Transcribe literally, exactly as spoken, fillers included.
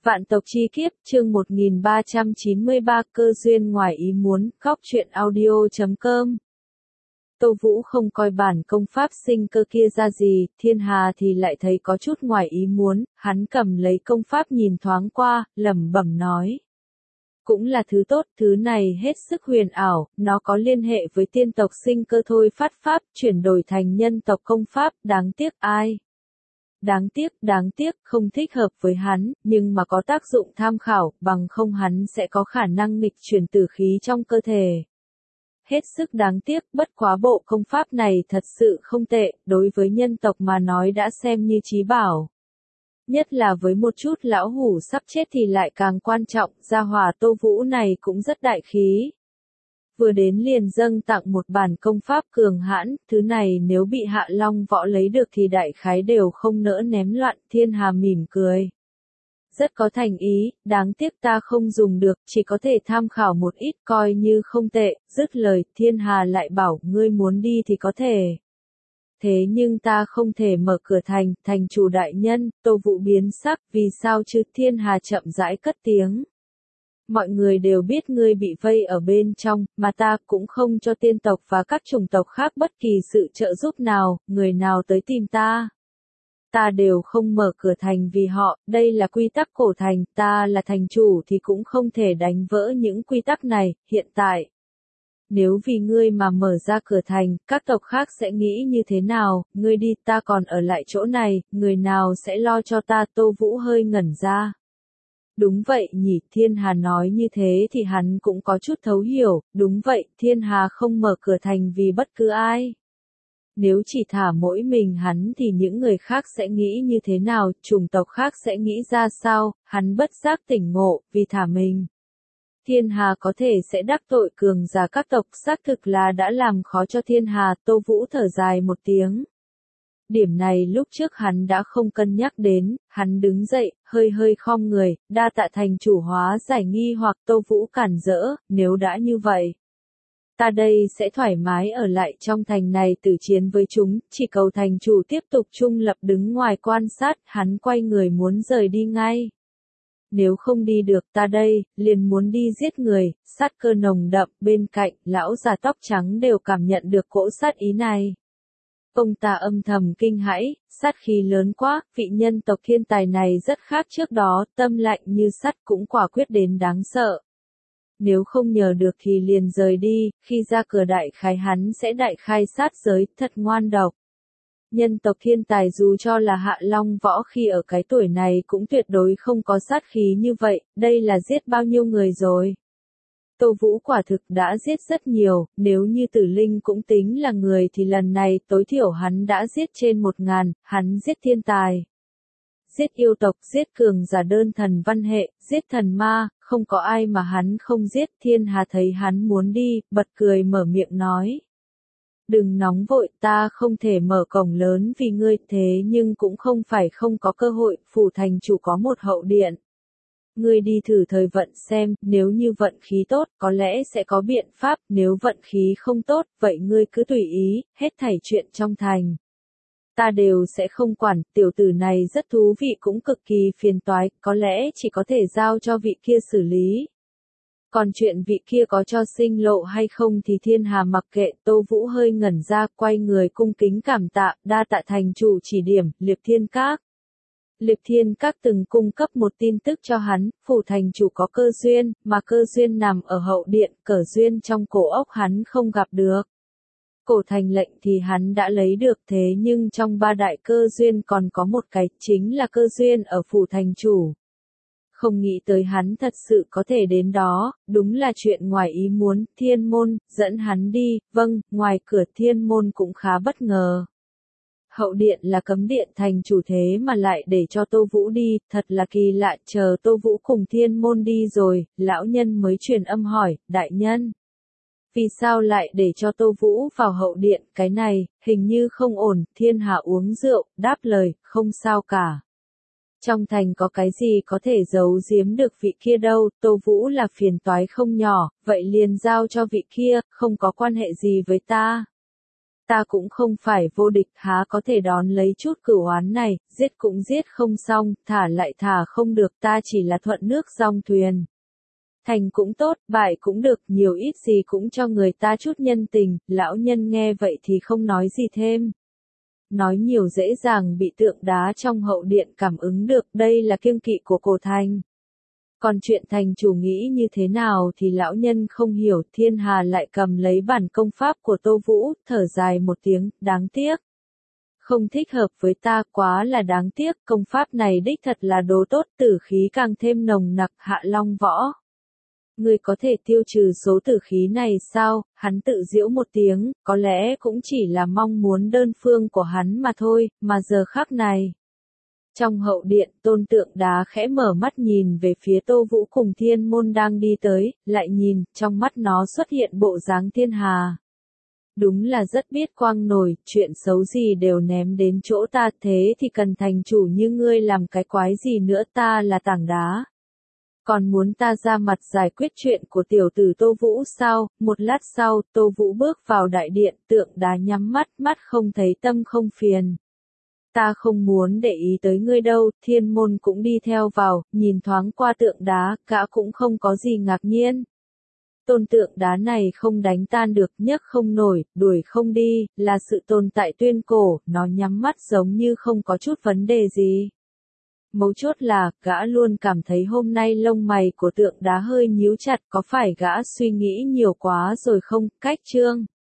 Vạn tộc chi kiếp, chương một nghìn ba trăm chín mươi ba cơ duyên ngoài ý muốn, góc truyện audio chấm com. Tô Vũ không coi bản công pháp sinh cơ kia ra gì, Thiên Hà thì lại thấy có chút ngoài ý muốn, hắn cầm lấy công pháp nhìn thoáng qua, lẩm bẩm nói. Cũng là thứ tốt, thứ này hết sức huyền ảo, nó có liên hệ với tiên tộc sinh cơ thôi phát pháp, chuyển đổi thành nhân tộc công pháp, đáng tiếc ai. Đáng tiếc, đáng tiếc, không thích hợp với hắn, nhưng mà có tác dụng tham khảo, bằng không hắn sẽ có khả năng nghịch chuyển tử khí trong cơ thể. Hết sức đáng tiếc, bất quá bộ công pháp này thật sự không tệ, đối với nhân tộc mà nói đã xem như chí bảo. Nhất là với một chút lão hủ sắp chết thì lại càng quan trọng, gia hỏa Tô Vũ này cũng rất đại khí. Vừa đến liền dâng tặng một bản công pháp cường hãn, thứ này nếu bị Hạ Long Võ lấy được thì đại khái đều không nỡ ném loạn. Thiên Hà mỉm cười. Rất có thành ý, đáng tiếc ta không dùng được, chỉ có thể tham khảo một ít coi như không tệ. Dứt lời, Thiên Hà lại bảo, ngươi muốn đi thì có thể. Thế nhưng ta không thể mở cửa thành, thành chủ đại nhân. Tô Vũ biến sắc, vì sao chứ? Thiên Hà chậm rãi cất tiếng. Mọi người đều biết ngươi bị vây ở bên trong, mà ta cũng không cho tiên tộc và các chủng tộc khác bất kỳ sự trợ giúp nào, người nào tới tìm ta. Ta đều không mở cửa thành vì họ, đây là quy tắc cổ thành, ta là thành chủ thì cũng không thể đánh vỡ những quy tắc này, hiện tại. Nếu vì ngươi mà mở ra cửa thành, các tộc khác sẽ nghĩ như thế nào, ngươi đi ta còn ở lại chỗ này, người nào sẽ lo cho ta? Tô Vũ hơi ngẩn ra. Đúng vậy nhỉ, Thiên Hà nói như thế thì hắn cũng có chút thấu hiểu, đúng vậy, Thiên Hà không mở cửa thành vì bất cứ ai. Nếu chỉ thả mỗi mình hắn thì những người khác sẽ nghĩ như thế nào, chủng tộc khác sẽ nghĩ ra sao, hắn bất giác tỉnh ngộ, vì thả mình. Thiên Hà có thể sẽ đắc tội cường giả các tộc, xác thực là đã làm khó cho Thiên Hà. Tô Vũ thở dài một tiếng. Điểm này lúc trước hắn đã không cân nhắc đến, hắn đứng dậy, hơi hơi khom người, đa tạ thành chủ hóa giải nghi hoặc. Tô Vũ cản rỡ, nếu đã như vậy. Ta đây sẽ thoải mái ở lại trong thành này tử chiến với chúng, chỉ cầu thành chủ tiếp tục trung lập đứng ngoài quan sát, hắn quay người muốn rời đi ngay. Nếu không đi được ta đây, liền muốn đi giết người, sát cơ nồng đậm. Bên cạnh, lão già tóc trắng đều cảm nhận được cỗ sát ý này. Ông ta âm thầm kinh hãi, sát khí lớn quá, vị nhân tộc thiên tài này rất khác trước đó, tâm lạnh như sắt cũng quả quyết đến đáng sợ. Nếu không nhờ được thì liền rời đi, khi ra cửa đại khai hắn sẽ đại khai sát giới, thật ngoan độc. Nhân tộc thiên tài dù cho là Hạ Long Võ khi ở cái tuổi này cũng tuyệt đối không có sát khí như vậy, đây là giết bao nhiêu người rồi. Tô Vũ quả thực đã giết rất nhiều, nếu như Tử Linh cũng tính là người thì lần này tối thiểu hắn đã giết trên một ngàn, hắn giết thiên tài. Giết yêu tộc, giết cường giả đơn thần văn hệ, giết thần ma, không có ai mà hắn không giết. Thiên Hà thấy hắn muốn đi, bật cười mở miệng nói. Đừng nóng vội, ta không thể mở cổng lớn vì ngươi, thế nhưng cũng không phải không có cơ hội, phủ thành chủ có một hậu điện. Ngươi đi thử thời vận xem, nếu như vận khí tốt, có lẽ sẽ có biện pháp, nếu vận khí không tốt, vậy ngươi cứ tùy ý, hết thảy chuyện trong thành. Ta đều sẽ không quản, tiểu tử này rất thú vị cũng cực kỳ phiền toái, có lẽ chỉ có thể giao cho vị kia xử lý. Còn chuyện vị kia có cho sinh lộ hay không thì Thiên Hà mặc kệ. Tô Vũ hơi ngẩn ra, quay người cung kính cảm tạ, đa tạ thành chủ chỉ điểm. Liệp Thiên Các. Liệp Thiên Các từng cung cấp một tin tức cho hắn, phủ thành chủ có cơ duyên, mà cơ duyên nằm ở hậu điện, cờ duyên trong cổ ốc hắn không gặp được. Cổ thành lệnh thì hắn đã lấy được, thế nhưng trong ba đại cơ duyên còn có một cái, chính là cơ duyên ở phủ thành chủ. Không nghĩ tới hắn thật sự có thể đến đó, đúng là chuyện ngoài ý muốn. Thiên môn, dẫn hắn đi. Vâng, ngoài cửa thiên môn cũng khá bất ngờ. Hậu điện là cấm điện thành chủ thế mà lại để cho Tô Vũ đi, thật là kỳ lạ. Chờ Tô Vũ cùng thiên môn đi rồi, lão nhân mới truyền âm hỏi, đại nhân. Vì sao lại để cho Tô Vũ vào hậu điện, cái này, hình như không ổn. Thiên Hà uống rượu, đáp lời, không sao cả. Trong thành có cái gì có thể giấu giếm được vị kia đâu, Tô Vũ là phiền toái không nhỏ, vậy liền giao cho vị kia, không có quan hệ gì với ta. ta cũng không phải vô địch, há có thể đón lấy chút cửu oán này, giết cũng giết không xong, thả lại thả không được, ta chỉ là thuận nước dong thuyền. Thành cũng tốt, bại cũng được, nhiều ít gì cũng cho người ta chút nhân tình, lão nhân nghe vậy thì không nói gì thêm. Nói nhiều dễ dàng bị tượng đá trong hậu điện cảm ứng được, đây là kiêng kỵ của cổ thành. Còn chuyện thành chủ nghĩ như thế nào thì lão nhân không hiểu, Thiên Hà lại cầm lấy bản công pháp của Tô Vũ, thở dài một tiếng, đáng tiếc. Không thích hợp với ta, quá là đáng tiếc, công pháp này đích thật là đồ tốt, tử khí càng thêm nồng nặc, Hạ Long Võ. Ngươi có thể tiêu trừ số tử khí này sao? Hắn tự giễu một tiếng, có lẽ cũng chỉ là mong muốn đơn phương của hắn mà thôi, mà giờ khắc này. Trong hậu điện, Tôn Tượng Đá khẽ mở mắt nhìn về phía Tô Vũ cùng Thiên Môn đang đi tới, lại nhìn, trong mắt nó xuất hiện bộ dáng Thiên Hà. Đúng là rất biết quang nổi, chuyện xấu gì đều ném đến chỗ ta, thế thì cần thành chủ như ngươi làm cái quái gì nữa, ta là tảng đá. Còn muốn ta ra mặt giải quyết chuyện của tiểu tử Tô Vũ sao? Một lát sau, Tô Vũ bước vào đại điện, Tượng Đá nhắm mắt, mắt không thấy tâm không phiền. Ta không muốn để ý tới ngươi đâu, Thiên Môn cũng đi theo vào, nhìn thoáng qua Tượng Đá, gã cũng không có gì ngạc nhiên. Tôn Tượng Đá này không đánh tan được, nhấc không nổi, đuổi không đi, là sự tồn tại tuyên cổ, nó nhắm mắt giống như không có chút vấn đề gì. Mấu chốt là, gã luôn cảm thấy hôm nay lông mày của Tượng Đá hơi nhíu chặt, có phải gã suy nghĩ nhiều quá rồi không? Cách chương